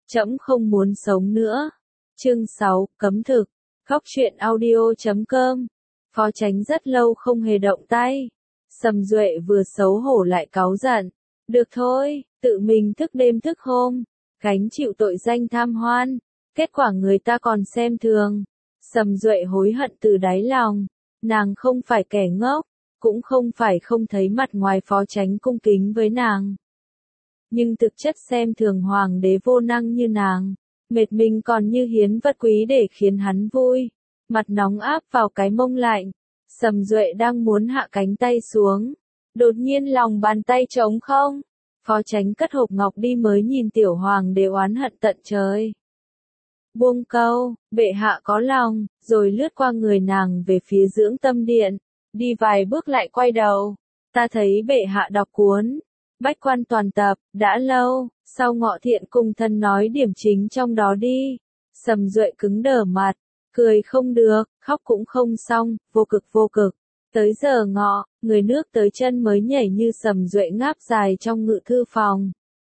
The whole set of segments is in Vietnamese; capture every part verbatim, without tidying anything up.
Trẫm không muốn sống nữa. Chương sáu, cấm thực. Góc truyện audio chấm com. Phó Chánh rất lâu không hề động tay. Sầm Duệ vừa xấu hổ lại cáu giận. Được thôi, tự mình thức đêm thức hôm, gánh chịu tội danh tham hoan. Kết quả người ta còn xem thường. Sầm Duệ hối hận từ đáy lòng. Nàng không phải kẻ ngốc, cũng không phải không thấy mặt ngoài Phó Chánh cung kính với nàng. Nhưng thực chất xem thường hoàng đế vô năng như nàng, mệt mình còn như hiến vật quý để khiến hắn vui. Mặt nóng áp vào cái mông lạnh, Sầm Duệ đang muốn hạ cánh tay xuống. Đột nhiên lòng bàn tay trống không. Phó Chánh cất hộp ngọc đi mới nhìn tiểu hoàng đế oán hận tận trời. Buông câu, bệ hạ có lòng, rồi lướt qua người nàng về phía dưỡng tâm điện. Đi vài bước lại quay đầu. Ta thấy bệ hạ đọc cuốn Bách Quan Toàn Tập, đã lâu, sau Ngọ Thiện cùng thân nói điểm chính trong đó đi. Sầm Duệ cứng đờ mặt, cười không được, khóc cũng không xong, vô cực vô cực. Tới giờ ngọ, người nước tới chân mới nhảy như Sầm Duệ ngáp dài trong ngự thư phòng.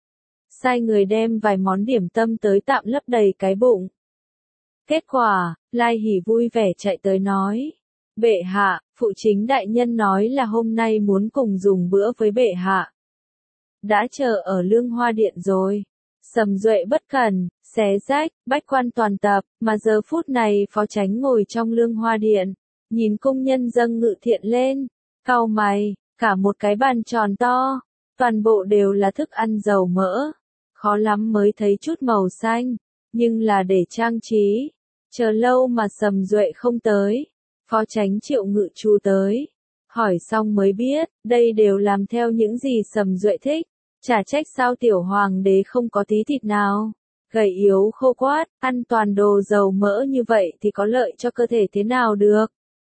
Sai người đem vài món điểm tâm tới tạm lấp đầy cái bụng. Kết quả, Lai Hỉ vui vẻ chạy tới nói. Bệ hạ, phụ chính đại nhân nói là hôm nay muốn cùng dùng bữa với bệ hạ. Đã chờ ở Lương Hoa Điện rồi. Sầm Duệ bất cẩn, xé rách, Bách Quan Toàn Tập, mà giờ phút này Phó Chánh ngồi trong Lương Hoa Điện, nhìn công nhân dâng ngự thiện lên, cau mày, cả một cái bàn tròn to, toàn bộ đều là thức ăn dầu mỡ, khó lắm mới thấy chút màu xanh, nhưng là để trang trí. Chờ lâu mà Sầm Duệ không tới, Phó Chánh triệu ngự chu tới, hỏi xong mới biết, đây đều làm theo những gì Sầm Duệ thích. Chả trách sao tiểu hoàng đế không có tí thịt nào, gầy yếu khô quát, ăn toàn đồ dầu mỡ như vậy thì có lợi cho cơ thể thế nào được.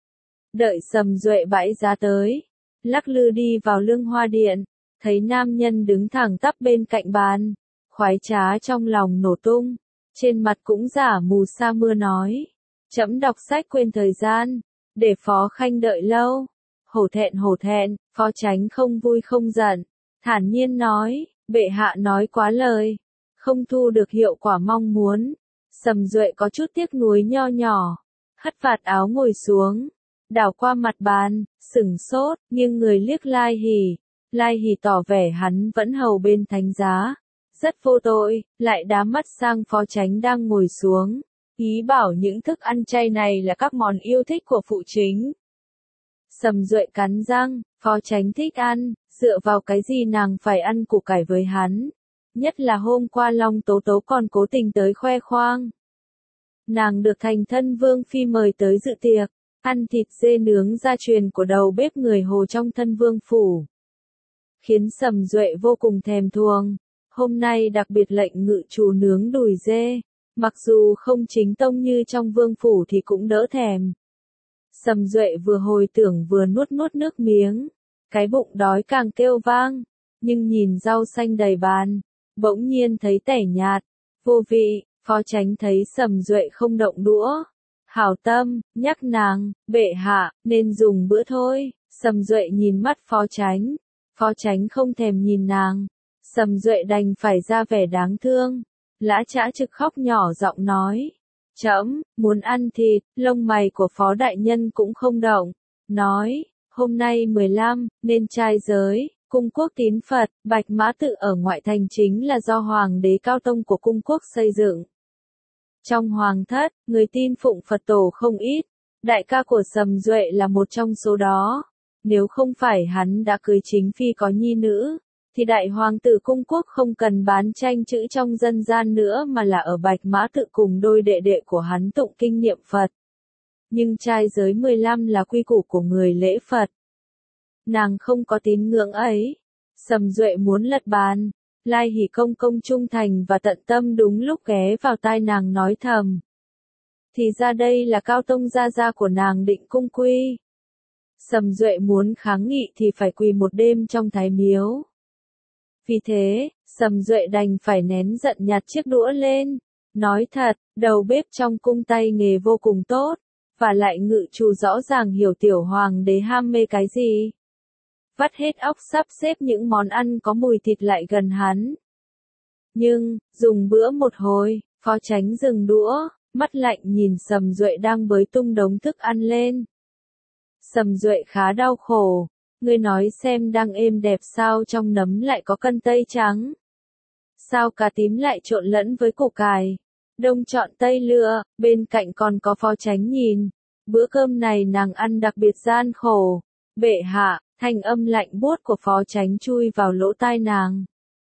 Đợi Sầm Duệ bãi giá tới, lắc lư đi vào Lương Hoa Điện, thấy nam nhân đứng thẳng tắp bên cạnh bàn, khoái trá trong lòng nổ tung, trên mặt cũng giả mù sa mưa nói, trẫm đọc sách quên thời gian, để Phó Khanh đợi lâu. Hổ thẹn hổ thẹn, Phó Chánh không vui không giận. Thản nhiên nói, bệ hạ nói quá lời, không thu được hiệu quả mong muốn. Sầm Duệ có chút tiếc nuối nho nhỏ, hất vạt áo ngồi xuống, đảo qua mặt bàn, sửng sốt, nhưng người liếc Lai Hỉ. Lai Hỉ tỏ vẻ hắn vẫn hầu bên thánh giá, rất vô tội, lại đá mắt sang Phó Chánh đang ngồi xuống, ý bảo những thức ăn chay này là các món yêu thích của phụ chính. Sầm Duệ cắn răng, Phó Chánh thích ăn, dựa vào cái gì nàng phải ăn củ cải với hắn. Nhất là hôm qua Long Tố Tố còn cố tình tới khoe khoang. Nàng được thành thân vương phi mời tới dự tiệc, ăn thịt dê nướng gia truyền của đầu bếp người Hồ trong thân vương phủ. Khiến Sầm Duệ vô cùng thèm thuồng, hôm nay đặc biệt lệnh ngự chủ nướng đùi dê, mặc dù không chính tông như trong vương phủ thì cũng đỡ thèm. Sầm Duệ vừa hồi tưởng vừa nuốt nuốt nước miếng, cái bụng đói càng kêu vang, nhưng nhìn rau xanh đầy bàn, bỗng nhiên thấy tẻ nhạt, vô vị. Phó Chánh thấy Sầm Duệ không động đũa, hảo tâm, nhắc nàng, bệ hạ, nên dùng bữa thôi. Sầm Duệ nhìn mắt Phó Chánh, Phó Chánh không thèm nhìn nàng, Sầm Duệ đành phải ra vẻ đáng thương, lã chã trực khóc nhỏ giọng nói. Trẫm muốn ăn thịt. Lông mày của Phó Đại Nhân cũng không động, nói, hôm nay mười lăm, nên trai giới, cung quốc tín Phật, Bạch Mã Tự ở ngoại thành chính là do Hoàng đế Cao Tông của cung quốc xây dựng. Trong Hoàng thất, người tin phụng Phật tổ không ít, đại ca của Sầm Duệ là một trong số đó. Nếu không phải hắn đã cưới chính phi có nhi nữ, thì đại hoàng tử cung quốc không cần bán tranh chữ trong dân gian nữa mà là ở Bạch Mã Tự cùng đôi đệ đệ của hắn tụng kinh niệm Phật. Nhưng trai giới mười lăm là quy củ của người lễ Phật. Nàng không có tín ngưỡng ấy. Sầm Duệ muốn lật bàn. Lai Hỉ công công trung thành và tận tâm đúng lúc ghé vào tai nàng nói thầm. Thì ra đây là Cao Tông gia gia của nàng định cung quy. Sầm Duệ muốn kháng nghị thì phải quỳ một đêm trong thái miếu. Vì thế, Sầm Duệ đành phải nén giận nhặt chiếc đũa lên. Nói thật, đầu bếp trong cung tay nghề vô cùng tốt, và lại ngự chủ rõ ràng hiểu tiểu hoàng đế ham mê cái gì. Vắt hết óc sắp xếp những món ăn có mùi thịt lại gần hắn. Nhưng, dùng bữa một hồi, Phó Chánh dừng đũa, mắt lạnh nhìn Sầm Duệ đang bới tung đống thức ăn lên. Sầm Duệ khá đau khổ, ngươi nói xem đang êm đẹp sao trong nấm lại có cân tây trắng. Sao cà tím lại trộn lẫn với củ cải, đông chọn tây lựa, bên cạnh còn có Phó Chánh nhìn. Bữa cơm này nàng ăn đặc biệt gian khổ. Bệ hạ, thanh âm lạnh buốt của Phó Chánh chui vào lỗ tai nàng.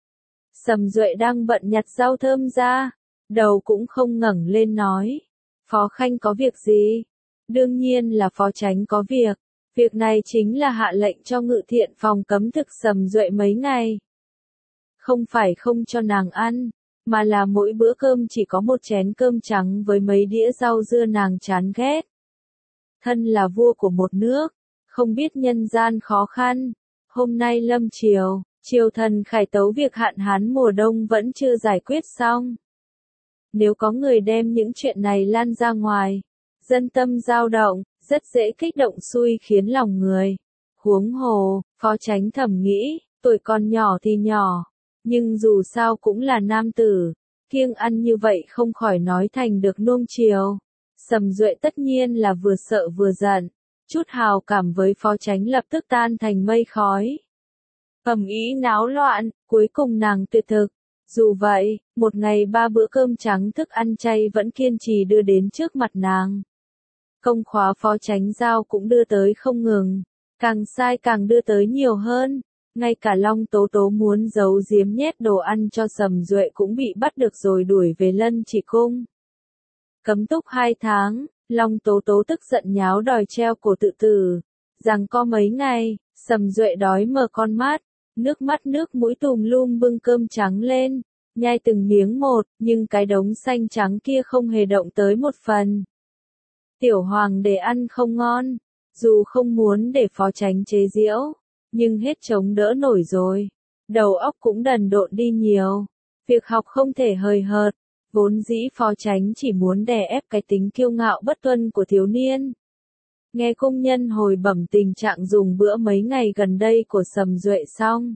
Sầm Duệ đang bận nhặt rau thơm ra, đầu cũng không ngẩng lên nói. Phó Khanh có việc gì? Đương nhiên là Phó Chánh có việc. Việc này chính là hạ lệnh cho Ngự Thiện phòng cấm thực Sầm Duệ mấy ngày. Không phải không cho nàng ăn, mà là mỗi bữa cơm chỉ có một chén cơm trắng với mấy đĩa rau dưa nàng chán ghét. Thân là vua của một nước, không biết nhân gian khó khăn. Hôm nay lâm triều, triều thần khải tấu việc hạn hán mùa đông vẫn chưa giải quyết xong. Nếu có người đem những chuyện này lan ra ngoài, dân tâm dao động, rất dễ kích động xui khiến lòng người. Huống hồ, Phó Chánh thầm nghĩ, tuổi còn nhỏ thì nhỏ, nhưng dù sao cũng là nam tử, kiêng ăn như vậy không khỏi nói thành được nuông chiều. Sầm Duệ tất nhiên là vừa sợ vừa giận, chút hào cảm với Phó Chánh lập tức tan thành mây khói. Ầm ĩ náo loạn, cuối cùng nàng tuyệt thực. Dù vậy, một ngày ba bữa cơm trắng thức ăn chay vẫn kiên trì đưa đến trước mặt nàng. Công khóa Phó Chánh giao cũng đưa tới không ngừng, càng sai càng đưa tới nhiều hơn. Ngay cả Long Tố Tố muốn giấu giếm nhét đồ ăn cho Sầm Duệ cũng bị bắt được rồi đuổi về Lân Chỉ Cung. Cấm túc hai tháng, Long Tố Tố tức giận nháo đòi treo cổ tự tử. Rằng có mấy ngày, Sầm Duệ đói mở con mắt, nước mắt nước mũi tùm lum bưng cơm trắng lên, nhai từng miếng một, nhưng cái đống xanh trắng kia không hề động tới một phần. Tiểu Hoàng để ăn không ngon, dù không muốn để Phó Chánh chế giễu, nhưng hết chống đỡ nổi rồi. Đầu óc cũng đần độn đi nhiều, việc học không thể hời hợt. Vốn dĩ Phó Chánh chỉ muốn đè ép cái tính kiêu ngạo bất tuân của thiếu niên. Nghe cung nhân hồi bẩm tình trạng dùng bữa mấy ngày gần đây của Sầm Duệ xong,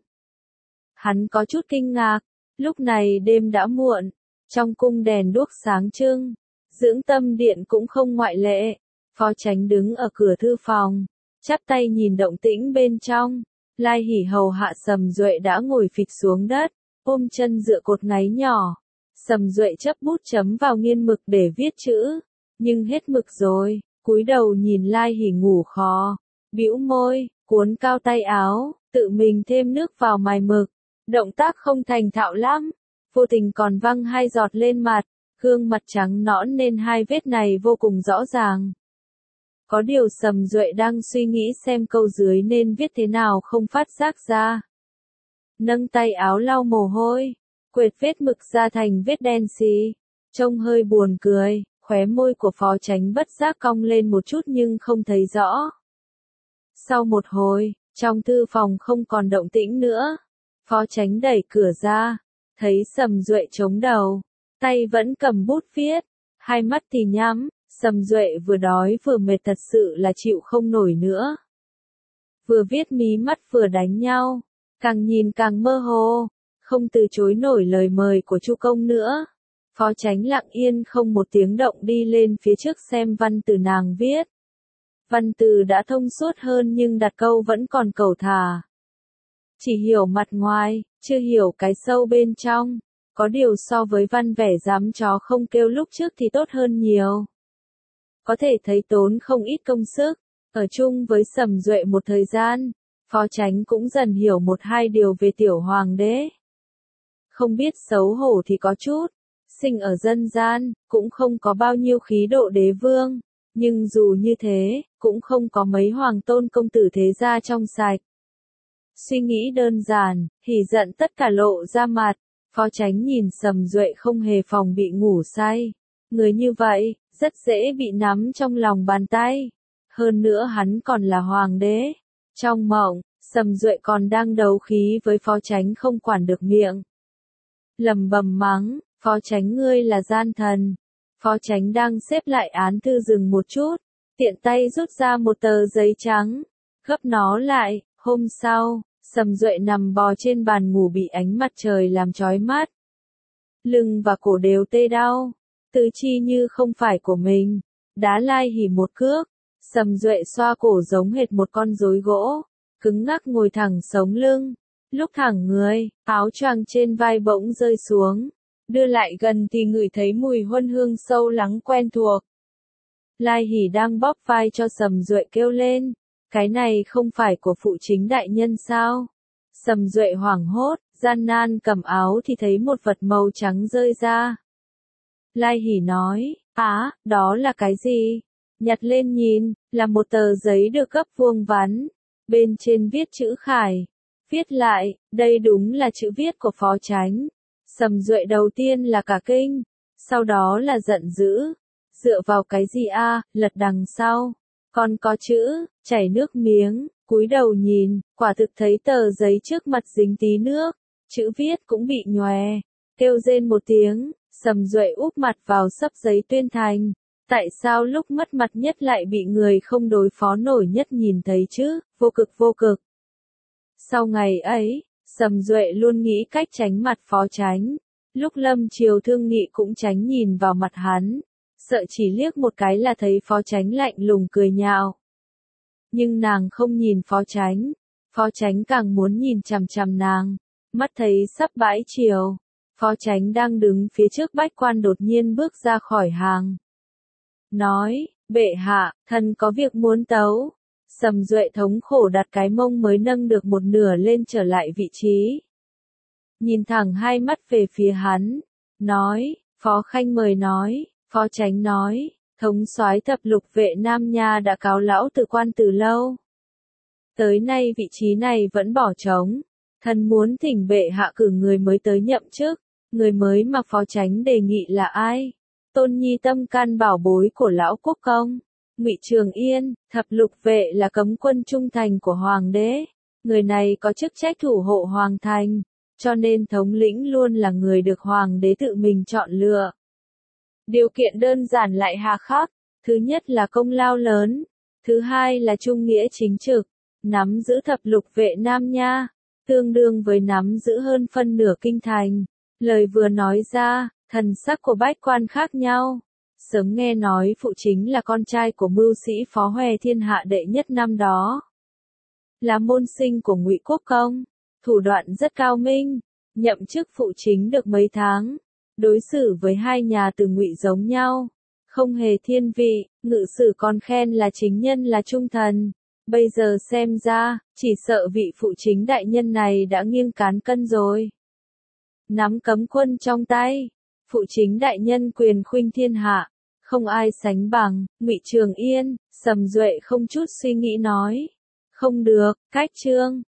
hắn có chút kinh ngạc. Lúc này đêm đã muộn, trong cung đèn đuốc sáng trưng, dưỡng tâm điện cũng không ngoại lệ. Phó Chánh đứng ở cửa thư phòng, chắp tay nhìn động tĩnh bên trong. Lai Hỉ hầu hạ Sầm Duệ đã ngồi phịch xuống đất, ôm chân dựa cột ngáy nhỏ. Sầm Duệ chấp bút chấm vào nghiên mực để viết chữ, nhưng hết mực rồi, cúi đầu nhìn Lai Hỉ ngủ khò, bĩu môi, cuốn cao tay áo, tự mình thêm nước vào mài mực, động tác không thành thạo lắm, vô tình còn văng hai giọt lên mặt, gương mặt trắng nõn nên hai vết này vô cùng rõ ràng. Có điều Sầm Duệ đang suy nghĩ xem câu dưới nên viết thế nào không phát giác ra. Nâng tay áo lau mồ hôi, quệt vết mực ra thành vết đen xì, trông hơi buồn cười, khóe môi của Phó Chánh bất giác cong lên một chút nhưng không thấy rõ. Sau một hồi, trong thư phòng không còn động tĩnh nữa, Phó Chánh đẩy cửa ra, thấy Sầm Duệ chống đầu, tay vẫn cầm bút viết, hai mắt thì nhắm. Sầm Duệ vừa đói vừa mệt thật sự là chịu không nổi nữa. Vừa viết mí mắt vừa đánh nhau, càng nhìn càng mơ hồ, không từ chối nổi lời mời của Chu công nữa. Phó Chánh lặng yên không một tiếng động đi lên phía trước xem văn từ nàng viết. Văn từ đã thông suốt hơn nhưng đặt câu vẫn còn cẩu thả. Chỉ hiểu mặt ngoài, chưa hiểu cái sâu bên trong, có điều so với văn vẻ dám chó không kêu lúc trước thì tốt hơn nhiều. Có thể thấy tốn không ít công sức, ở chung với Sầm Duệ một thời gian, Phó Chánh cũng dần hiểu một hai điều về tiểu hoàng đế. Không biết xấu hổ thì có chút, sinh ở dân gian, cũng không có bao nhiêu khí độ đế vương, nhưng dù như thế, cũng không có mấy hoàng tôn công tử thế gia trong sạch. Suy nghĩ đơn giản, hỉ giận tất cả lộ ra mặt, Phó Chánh nhìn Sầm Duệ không hề phòng bị ngủ say. Người như vậy, rất dễ bị nắm trong lòng bàn tay. Hơn nữa hắn còn là hoàng đế. Trong mộng, Sầm Duệ còn đang đấu khí với Phó Chánh không quản được miệng. Lầm bầm mắng, Phó Chánh ngươi là gian thần. Phó Chánh đang xếp lại án thư dừng một chút, tiện tay rút ra một tờ giấy trắng, gấp nó lại. Hôm sau, Sầm Duệ nằm bò trên bàn ngủ bị ánh mặt trời làm chói mắt. lưng và cổ đều tê đau, tứ chi như không phải của mình, đá Lai Hỉ một cước, Sầm Duệ xoa cổ giống hệt một con rối gỗ, cứng ngắc ngồi thẳng sống lưng, lúc thẳng người, áo choàng trên vai bỗng rơi xuống, đưa lại gần thì ngửi thấy mùi huân hương sâu lắng quen thuộc. Lai Hỉ đang bóp vai cho Sầm Duệ kêu lên, cái này không phải của phụ chính đại nhân sao? Sầm Duệ hoảng hốt, gian nan cầm áo thì thấy một vật màu trắng rơi ra. Lai Hỉ nói, á, đó là cái gì? Nhặt lên nhìn, là một tờ giấy được gấp vuông vắn, bên trên viết chữ khải. Viết lại, đây đúng là chữ viết của phó chánh. Sầm Duệ đầu tiên là cả kinh, sau đó là giận dữ. Dựa vào cái gì a? Lật đằng sau, còn có chữ, chảy nước miếng, cúi đầu nhìn, quả thực thấy tờ giấy trước mặt dính tí nước, chữ viết cũng bị nhòe, kêu rên một tiếng, Sầm Duệ úp mặt vào xấp giấy tuyên thành. Tại sao lúc mất mặt nhất lại bị người không đối phó nổi nhất nhìn thấy chứ, vô cực vô cực. Sau ngày ấy, Sầm Duệ luôn nghĩ cách tránh mặt phó chánh, lúc lâm chiều thương nghị cũng tránh nhìn vào mặt hắn, sợ chỉ liếc một cái là thấy phó chánh lạnh lùng cười nhạo. Nhưng nàng không nhìn phó chánh, phó chánh càng muốn nhìn chằm chằm nàng, mắt thấy sắp bãi chiều, phó chánh đang đứng phía trước bách quan đột nhiên bước ra khỏi hàng. Nói, bệ hạ, thần có việc muốn tấu. Sầm Duệ thống khổ đặt cái mông mới nâng được một nửa lên trở lại vị trí. Nhìn thẳng hai mắt về phía hắn, nói, phó khanh mời nói, phó chánh nói, thống soái thập lục vệ Nam Nha đã cáo lão từ quan từ lâu. Tới nay vị trí này vẫn bỏ trống, thần muốn thỉnh bệ hạ cử người mới tới nhậm chức, người mới mà phó chánh đề nghị là ai? Tôn nhi tâm can bảo bối của lão quốc công, Ngụy Trường Yên, thập lục vệ là cấm quân trung thành của hoàng đế, người này có chức trách thủ hộ hoàng thành, cho nên thống lĩnh luôn là người được hoàng đế tự mình chọn lựa. Điều kiện đơn giản lại hà khắc, thứ nhất là công lao lớn, thứ hai là trung nghĩa chính trực, nắm giữ thập lục vệ Nam Nha, tương đương với nắm giữ hơn phân nửa kinh thành. Lời vừa nói ra, thần sắc của bách quan khác nhau. Sớm nghe nói phụ chính là con trai của mưu sĩ Phó Hoè thiên hạ đệ nhất năm đó. Là môn sinh của Ngụy Quốc công, thủ đoạn rất cao minh, nhậm chức phụ chính được mấy tháng, đối xử với hai nhà từ Ngụy giống nhau, không hề thiên vị, ngự sử còn khen là chính nhân là trung thần. Bây giờ xem ra, chỉ sợ vị phụ chính đại nhân này đã nghiêng cán cân rồi. Nắm cấm quân trong tay, phụ chính đại nhân quyền khuynh thiên hạ, không ai sánh bằng. Ngụy Trường Yên, Sầm Duệ không chút suy nghĩ nói, không được, cách trương.